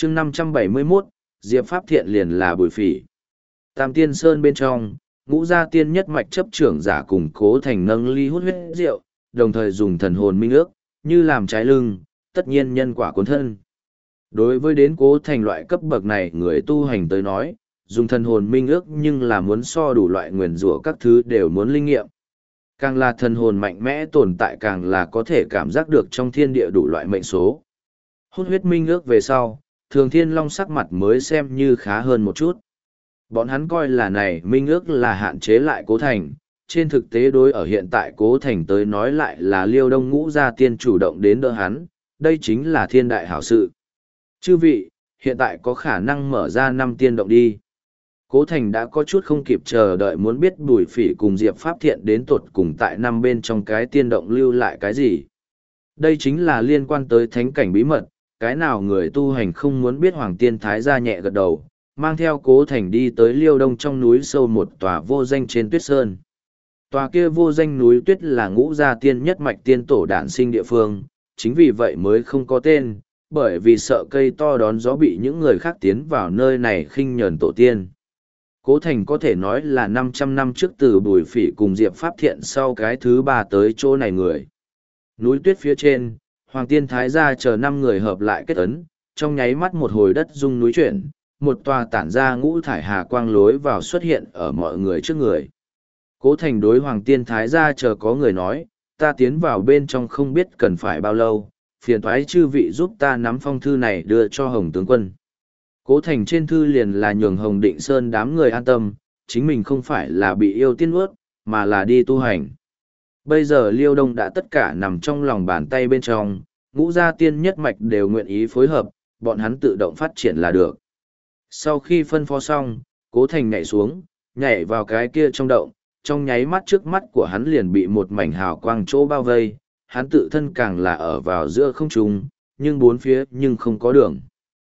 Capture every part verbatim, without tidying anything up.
chương năm trăm bảy mươi mốt, Diệp Pháp Thiện liền là Bùi Phỉ. Tam Tiên Sơn bên trong, Ngũ Gia Tiên nhất mạch chấp trưởng giả cùng Cố Thành nâng ly hút huyết rượu, đồng thời dùng thần hồn minh ước, như làm trái lưng, tất nhiên nhân quả cuốn thân. Đối với đến Cố Thành loại cấp bậc này người tu hành tới nói, dùng thần hồn minh ước nhưng là muốn so đủ loại nguyền rủa các thứ đều muốn linh nghiệm. Càng là thần hồn mạnh mẽ tồn tại càng là có thể cảm giác được trong thiên địa đủ loại mệnh số. Hút huyết minh ước về sau, Thường Thiên Long sắc mặt mới xem như khá hơn một chút. Bọn hắn coi là này minh ước là hạn chế lại Cố Thành, trên thực tế đối ở hiện tại Cố Thành tới nói lại là Liêu Đông Ngũ Gia Tiên chủ động đến đỡ hắn, đây chính là thiên đại hảo sự. Chư vị, hiện tại có khả năng mở ra năm tiên động đi. Cố Thành đã có chút không kịp chờ đợi muốn biết Bùi Phỉ cùng Diệp Pháp Thiện đến tột cùng tại năm bên trong cái tiên động lưu lại cái gì. Đây chính là liên quan tới thánh cảnh bí mật, cái nào người tu hành không muốn biết Hoàng Tiên Thái gia nhẹ gật đầu, mang theo Cố Thành đi tới Liêu Đông trong núi sâu một tòa vô danh trên tuyết sơn. Tòa kia vô danh núi tuyết là Ngũ Gia Tiên nhất mạch tiên tổ đản sinh địa phương, chính vì vậy mới không có tên, bởi vì sợ cây to đón gió bị những người khác tiến vào nơi này khinh nhờn tổ tiên. Cố Thành có thể nói là năm trăm năm trước từ Bùi Phỉ cùng Diệp Pháp Thiện sau cái thứ ba tới chỗ này người. Núi tuyết phía trên, Hoàng Tiên Thái gia chờ năm người hợp lại kết ấn, trong nháy mắt một hồi đất rung núi chuyển, một tòa tản ra ngũ thải hà quang lối vào xuất hiện ở mọi người trước người. Cố Thành đối Hoàng Tiên Thái gia chờ có người nói, ta tiến vào bên trong không biết cần phải bao lâu, phiền thoái chư vị giúp ta nắm phong thư này đưa cho Hồng tướng quân. Cố Thành trên thư liền là nhường Hồng Định Sơn đám người an tâm, chính mình không phải là bị yêu tiên ướt, mà là đi tu hành. Bây giờ Liêu Đông đã tất cả nằm trong lòng bàn tay bên trong, Ngũ Gia Tiên nhất mạch đều nguyện ý phối hợp, bọn hắn tự động phát triển là được. Sau khi phân phó xong, Cố Thành nhảy xuống, nhảy vào cái kia trong động, trong nháy mắt trước mắt của hắn liền bị một mảnh hào quang chỗ bao vây, hắn tự thân càng là ở vào giữa không trung, nhưng bốn phía nhưng không có đường.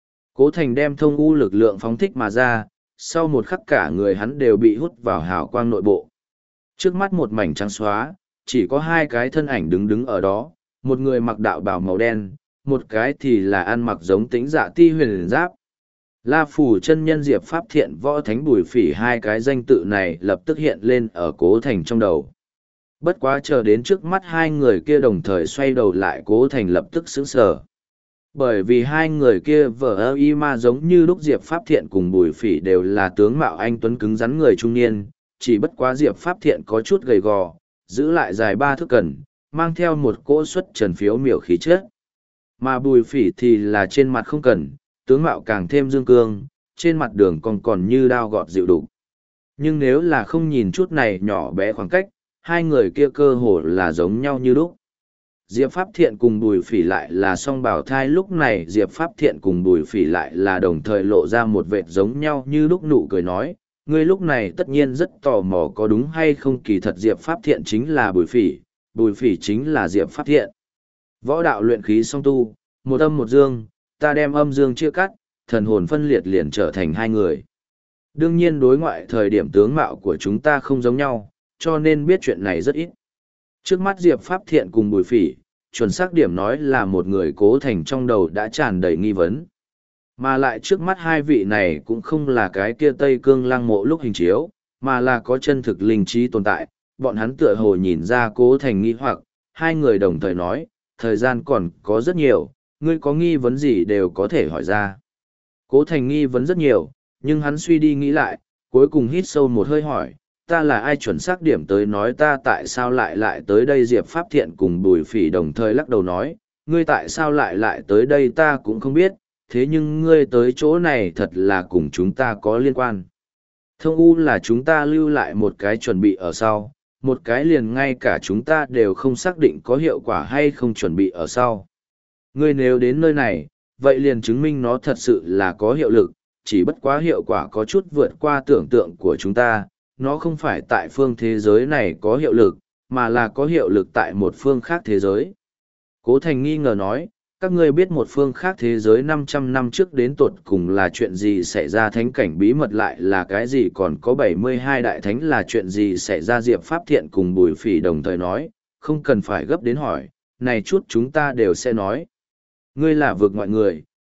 Cố Thành đem thông u lực lượng phóng thích mà ra, sau một khắc cả người hắn đều bị hút vào hào quang nội bộ. Trước mắt một mảnh trắng xóa, chỉ có hai cái thân ảnh đứng đứng ở đó, một người mặc đạo bào màu đen, một cái thì là ăn mặc giống Tĩnh Dạ Ti huyền giáp. La Phủ chân nhân Diệp Pháp Thiện Võ Thánh Bùi Phỉ hai cái danh tự này lập tức hiện lên ở Cố Thành trong đầu. Bất quá chờ đến trước mắt hai người kia đồng thời xoay đầu lại, Cố Thành lập tức sững sờ. Bởi vì hai người kia vờ ơ y ma giống như lúc Diệp Pháp Thiện cùng Bùi Phỉ đều là tướng mạo anh tuấn cứng rắn người trung niên, chỉ bất quá Diệp Pháp Thiện có chút gầy gò, giữ lại dài ba thước cần, mang theo một cỗ xuất trần phiếu miểu khí chất. Mà Bùi Phỉ thì là trên mặt không cần, tướng mạo càng thêm dương cương, trên mặt đường còn còn như đao gọt dịu đục. Nhưng nếu là không nhìn chút này nhỏ bé khoảng cách, hai người kia cơ hồ là giống nhau như lúc. Diệp Pháp Thiện cùng Bùi Phỉ lại là song bảo thai, lúc này Diệp Pháp Thiện cùng Bùi Phỉ lại là đồng thời lộ ra một vệt giống nhau như lúc nụ cười nói, ngươi lúc này tất nhiên rất tò mò có đúng hay không, kỳ thật Diệp Pháp Thiện chính là Bùi Phỉ, Bùi Phỉ chính là Diệp Pháp Thiện. Võ đạo luyện khí song tu, một âm một dương, ta đem âm dương chia cắt, thần hồn phân liệt liền trở thành hai người. Đương nhiên đối ngoại thời điểm tướng mạo của chúng ta không giống nhau, cho nên biết chuyện này rất ít. Trước mắt Diệp Pháp Thiện cùng Bùi Phỉ, chuẩn xác điểm nói là một người Cố Thành trong đầu đã tràn đầy nghi vấn. Mà lại trước mắt hai vị này cũng không là cái kia Tây Cương Lăng Mộ lúc hình chiếu, mà là có chân thực linh trí tồn tại. Bọn hắn tựa hồ nhìn ra Cố Thành nghi hoặc, hai người đồng thời nói, thời gian còn có rất nhiều, ngươi có nghi vấn gì đều có thể hỏi ra. Cố Thành nghi vấn rất nhiều, nhưng hắn suy đi nghĩ lại, cuối cùng hít sâu một hơi hỏi, ta là ai chuẩn xác điểm tới nói ta tại sao lại lại tới đây. Diệp Pháp Thiện cùng Bùi Phỉ đồng thời lắc đầu nói, ngươi tại sao lại lại tới đây ta cũng không biết, thế nhưng ngươi tới chỗ này thật là cùng chúng ta có liên quan. Thông u là chúng ta lưu lại một cái chuẩn bị ở sau, một cái liền ngay cả chúng ta đều không xác định có hiệu quả hay không chuẩn bị ở sau. Ngươi nếu đến nơi này, vậy liền chứng minh nó thật sự là có hiệu lực, chỉ bất quá hiệu quả có chút vượt qua tưởng tượng của chúng ta, nó không phải tại phương thế giới này có hiệu lực, mà là có hiệu lực tại một phương khác thế giới. Cố Thành nghi ngờ nói, các ngươi biết một phương khác thế giới năm trăm năm trước đến tột cùng là chuyện gì xảy ra, thánh cảnh bí mật lại là cái gì, còn có bảy mươi hai đại thánh là chuyện gì xảy ra. Diệp Pháp Thiện cùng Bùi Phỉ đồng thời nói, không cần phải gấp đến hỏi, này chút chúng ta đều sẽ nói. Ngươi là vượt ngoại người,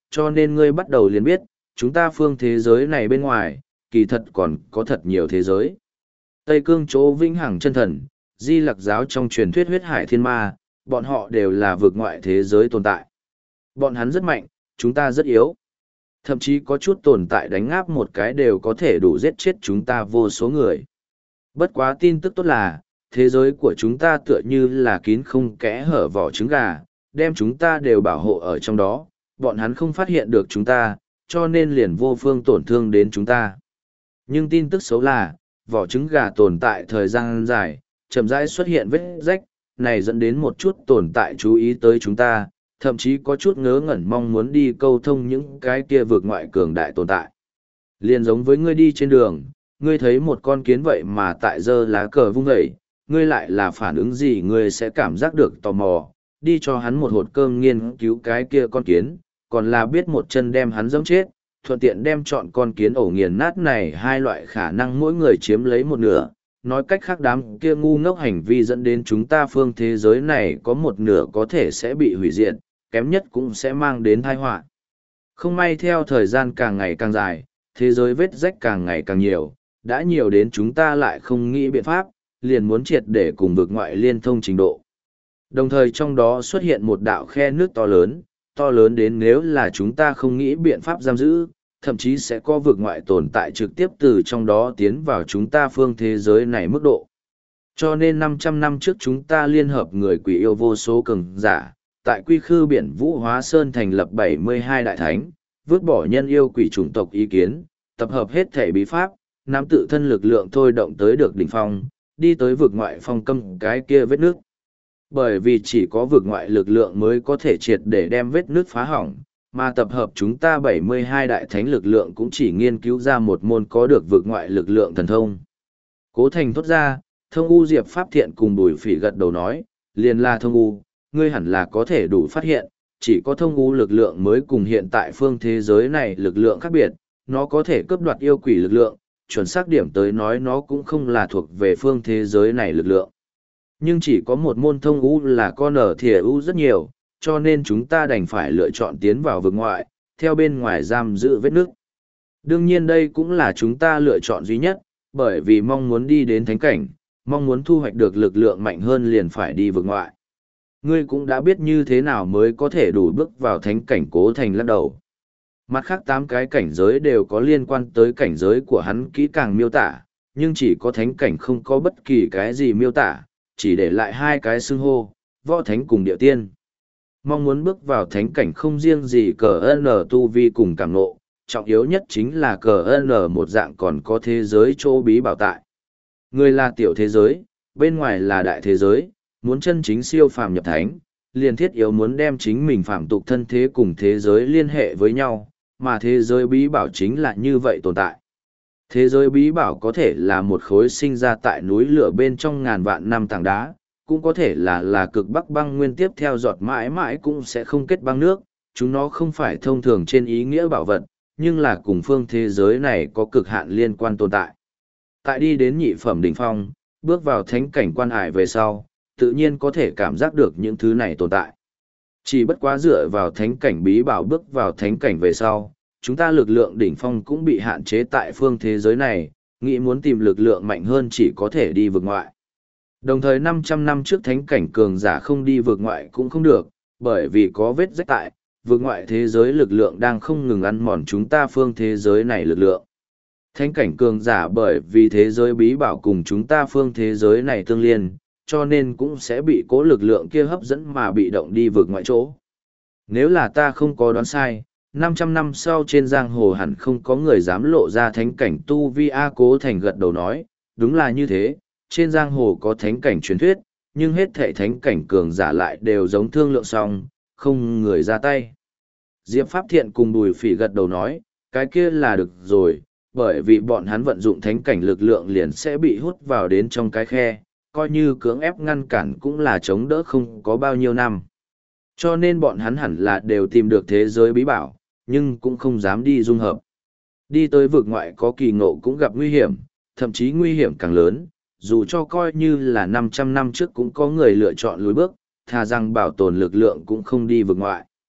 cho nên ngươi bắt đầu liền biết, chúng ta phương thế giới này bên ngoài, kỳ thật còn có thật nhiều thế giới. Tây Cương chỗ vĩnh hằng chân thần, Di Lặc giáo trong truyền thuyết huyết hải thiên ma, bọn họ đều là vực ngoại thế giới tồn tại. Bọn hắn rất mạnh, chúng ta rất yếu. Thậm chí có chút tồn tại đánh áp một cái đều có thể đủ giết chết chúng ta vô số người. Bất quá tin tức tốt là, thế giới của chúng ta tựa như là kín không kẽ hở vỏ trứng gà, đem chúng ta đều bảo hộ ở trong đó, bọn hắn không phát hiện được chúng ta, cho nên liền vô phương tổn thương đến chúng ta. Nhưng tin tức xấu là, vỏ trứng gà tồn tại thời gian dài, chậm rãi xuất hiện vết rách, này dẫn đến một chút tồn tại chú ý tới chúng ta, thậm chí có chút ngớ ngẩn mong muốn đi câu thông những cái kia vượt ngoại cường đại tồn tại. Liền giống với ngươi đi trên đường, ngươi thấy một con kiến vậy mà tại giơ lá cờ vung dậy, ngươi lại là phản ứng gì ngươi sẽ cảm giác được tò mò, đi cho hắn một hột cơm nghiên cứu cái kia con kiến, còn là biết một chân đem hắn giẫm chết, thuận tiện đem chọn con kiến ổ nghiền nát này hai loại khả năng mỗi người chiếm lấy một nửa. Nói cách khác đám kia ngu ngốc hành vi dẫn đến chúng ta phương thế giới này có một nửa có thể sẽ bị hủy diệt, kém nhất cũng sẽ mang đến tai họa. Không may theo thời gian càng ngày càng dài, thế giới vết rách càng ngày càng nhiều, đã nhiều đến chúng ta lại không nghĩ biện pháp, liền muốn triệt để cùng vực ngoại liên thông trình độ. Đồng thời trong đó xuất hiện một đạo khe nước to lớn, to lớn đến nếu là chúng ta không nghĩ biện pháp giam giữ, thậm chí sẽ có vực ngoại tồn tại trực tiếp từ trong đó tiến vào chúng ta phương thế giới này mức độ. Cho nên năm trăm năm trước chúng ta liên hợp người quỷ yêu vô số cường giả, tại quy khư biển Vũ Hóa Sơn thành lập bảy mươi hai đại thánh, vứt bỏ nhân yêu quỷ chủng tộc ý kiến, tập hợp hết thể bí pháp, nắm tự thân lực lượng thôi động tới được đỉnh phong, đi tới vực ngoại phong câm cái kia vết nước. Bởi vì chỉ có vực ngoại lực lượng mới có thể triệt để đem vết nước phá hỏng, mà tập hợp chúng ta bảy mươi hai đại thánh lực lượng cũng chỉ nghiên cứu ra một môn có được vực ngoại lực lượng thần thông. Cố Thành thốt ra, Thông U Diệp Pháp Thiện cùng Bùi Phỉ gật đầu nói, liền là Thông U, ngươi hẳn là có thể đủ phát hiện, chỉ có Thông U lực lượng mới cùng hiện tại phương thế giới này lực lượng khác biệt, nó có thể cướp đoạt yêu quỷ lực lượng, chuẩn xác điểm tới nói nó cũng không là thuộc về phương thế giới này lực lượng. Nhưng chỉ có một môn Thông U là con ở thìa U rất nhiều, cho nên chúng ta đành phải lựa chọn tiến vào vực ngoại, theo bên ngoài giam giữ vết nước. Đương nhiên đây cũng là chúng ta lựa chọn duy nhất, bởi vì mong muốn đi đến thánh cảnh, mong muốn thu hoạch được lực lượng mạnh hơn liền phải đi vực ngoại. Ngươi cũng đã biết như thế nào mới có thể đủ bước vào thánh cảnh. Cố Thành lắc đầu. Mặt khác tám cái cảnh giới đều có liên quan tới cảnh giới của hắn kỹ càng miêu tả, nhưng chỉ có thánh cảnh không có bất kỳ cái gì miêu tả, chỉ để lại hai cái xưng hô, võ thánh cùng địa tiên. Mong muốn bước vào thánh cảnh không riêng gì cờ N tu vi cùng cảm nộ, trọng yếu nhất chính là cờ N một dạng còn có thế giới chỗ bí bảo tại. Người là tiểu thế giới, bên ngoài là đại thế giới, muốn chân chính siêu phàm nhập thánh, liền thiết yếu muốn đem chính mình phàm tục thân thế cùng thế giới liên hệ với nhau, mà thế giới bí bảo chính là như vậy tồn tại. Thế giới bí bảo có thể là một khối sinh ra tại núi lửa bên trong ngàn vạn năm tảng đá, cũng có thể là là cực bắc băng nguyên tiếp theo giọt mãi mãi cũng sẽ không kết băng nước, chúng nó không phải thông thường trên ý nghĩa bảo vật, nhưng là cùng phương thế giới này có cực hạn liên quan tồn tại. Tại đi đến nhị phẩm đỉnh phong, bước vào thánh cảnh quan hải về sau, tự nhiên có thể cảm giác được những thứ này tồn tại. Chỉ bất quá dựa vào thánh cảnh bí bảo bước vào thánh cảnh về sau, chúng ta lực lượng đỉnh phong cũng bị hạn chế tại phương thế giới này, nghĩ muốn tìm lực lượng mạnh hơn chỉ có thể đi vực ngoại. Đồng thời năm trăm năm trước thánh cảnh cường giả không đi vực ngoại cũng không được, bởi vì có vết rách tại, vực ngoại thế giới lực lượng đang không ngừng ăn mòn chúng ta phương thế giới này lực lượng. Thánh cảnh cường giả bởi vì thế giới bí bảo cùng chúng ta phương thế giới này tương liên, cho nên cũng sẽ bị cố lực lượng kia hấp dẫn mà bị động đi vực ngoại chỗ. Nếu là ta không có đoán sai, năm trăm năm sau trên giang hồ hẳn không có người dám lộ ra thánh cảnh tu vi. A Cố Thành gật đầu nói, đúng là như thế, trên giang hồ có thánh cảnh truyền thuyết, nhưng hết thảy thánh cảnh cường giả lại đều giống thương lượng xong, không người ra tay. Diệp Pháp Thiện cùng Bùi Phỉ gật đầu nói, cái kia là được rồi, bởi vì bọn hắn vận dụng thánh cảnh lực lượng liền sẽ bị hút vào đến trong cái khe, coi như cưỡng ép ngăn cản cũng là chống đỡ không có bao nhiêu năm. Cho nên bọn hắn hẳn là đều tìm được thế giới bí bảo, nhưng cũng không dám đi dung hợp. Đi tới vực ngoại có kỳ ngộ cũng gặp nguy hiểm, thậm chí nguy hiểm càng lớn, dù cho coi như là năm trăm năm trước cũng có người lựa chọn lùi bước, thà rằng bảo tồn lực lượng cũng không đi vực ngoại.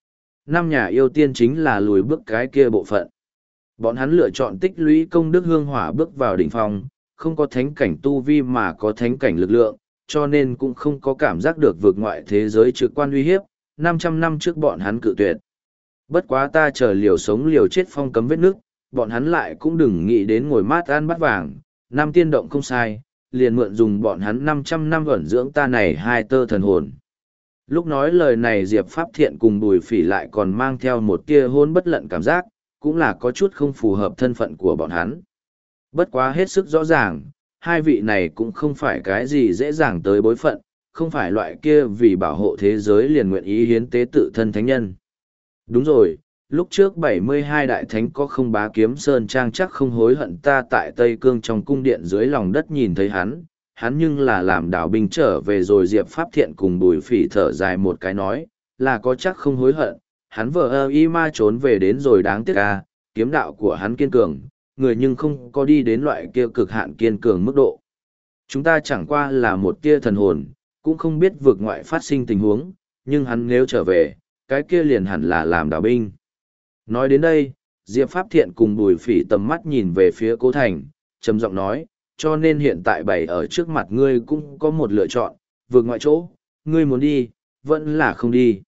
năm nhà yêu tiên chính là lùi bước cái kia bộ phận. Bọn hắn lựa chọn tích lũy công đức hương hỏa bước vào đỉnh phong, không có thánh cảnh tu vi mà có thánh cảnh lực lượng, cho nên cũng không có cảm giác được vượt ngoại thế giới trực quan uy hiếp, năm trăm năm trước bọn hắn cự tuyệt. Bất quá ta chờ liều sống liều chết phong cấm vết nước, bọn hắn lại cũng đừng nghĩ đến ngồi mát ăn bát vàng, năm tiên động không sai, liền mượn dùng bọn hắn năm trăm năm ẩn dưỡng ta này hai tơ thần hồn. Lúc nói lời này Diệp Pháp Thiện cùng Bùi Phỉ lại còn mang theo một tia hôn bất lận cảm giác, cũng là có chút không phù hợp thân phận của bọn hắn. Bất quá hết sức rõ ràng, hai vị này cũng không phải cái gì dễ dàng tới bối phận, không phải loại kia vì bảo hộ thế giới liền nguyện ý hiến tế tự thân thánh nhân. Đúng rồi, lúc trước bảy mươi hai đại thánh có không bá kiếm sơn trang chắc không hối hận ta tại Tây Cương trong cung điện dưới lòng đất nhìn thấy hắn, hắn nhưng là làm đảo binh trở về rồi Diệp Pháp Thiện cùng Bùi Phỉ thở dài một cái nói, là có chắc không hối hận, hắn vợ ơ y ma trốn về đến rồi đáng tiếc à, kiếm đạo của hắn kiên cường, người nhưng không có đi đến loại kia cực hạn kiên cường mức độ. Chúng ta chẳng qua là một tia thần hồn, cũng không biết vượt ngoại phát sinh tình huống, nhưng hắn nếu trở về, cái kia liền hẳn là làm đảo binh. Nói đến đây, Diệp Pháp Thiện cùng Bùi Phỉ tầm mắt nhìn về phía Cố Thành, trầm giọng nói, cho nên hiện tại bày ở trước mặt ngươi cũng có một lựa chọn, vượt ngoại chỗ, ngươi muốn đi, vẫn là không đi.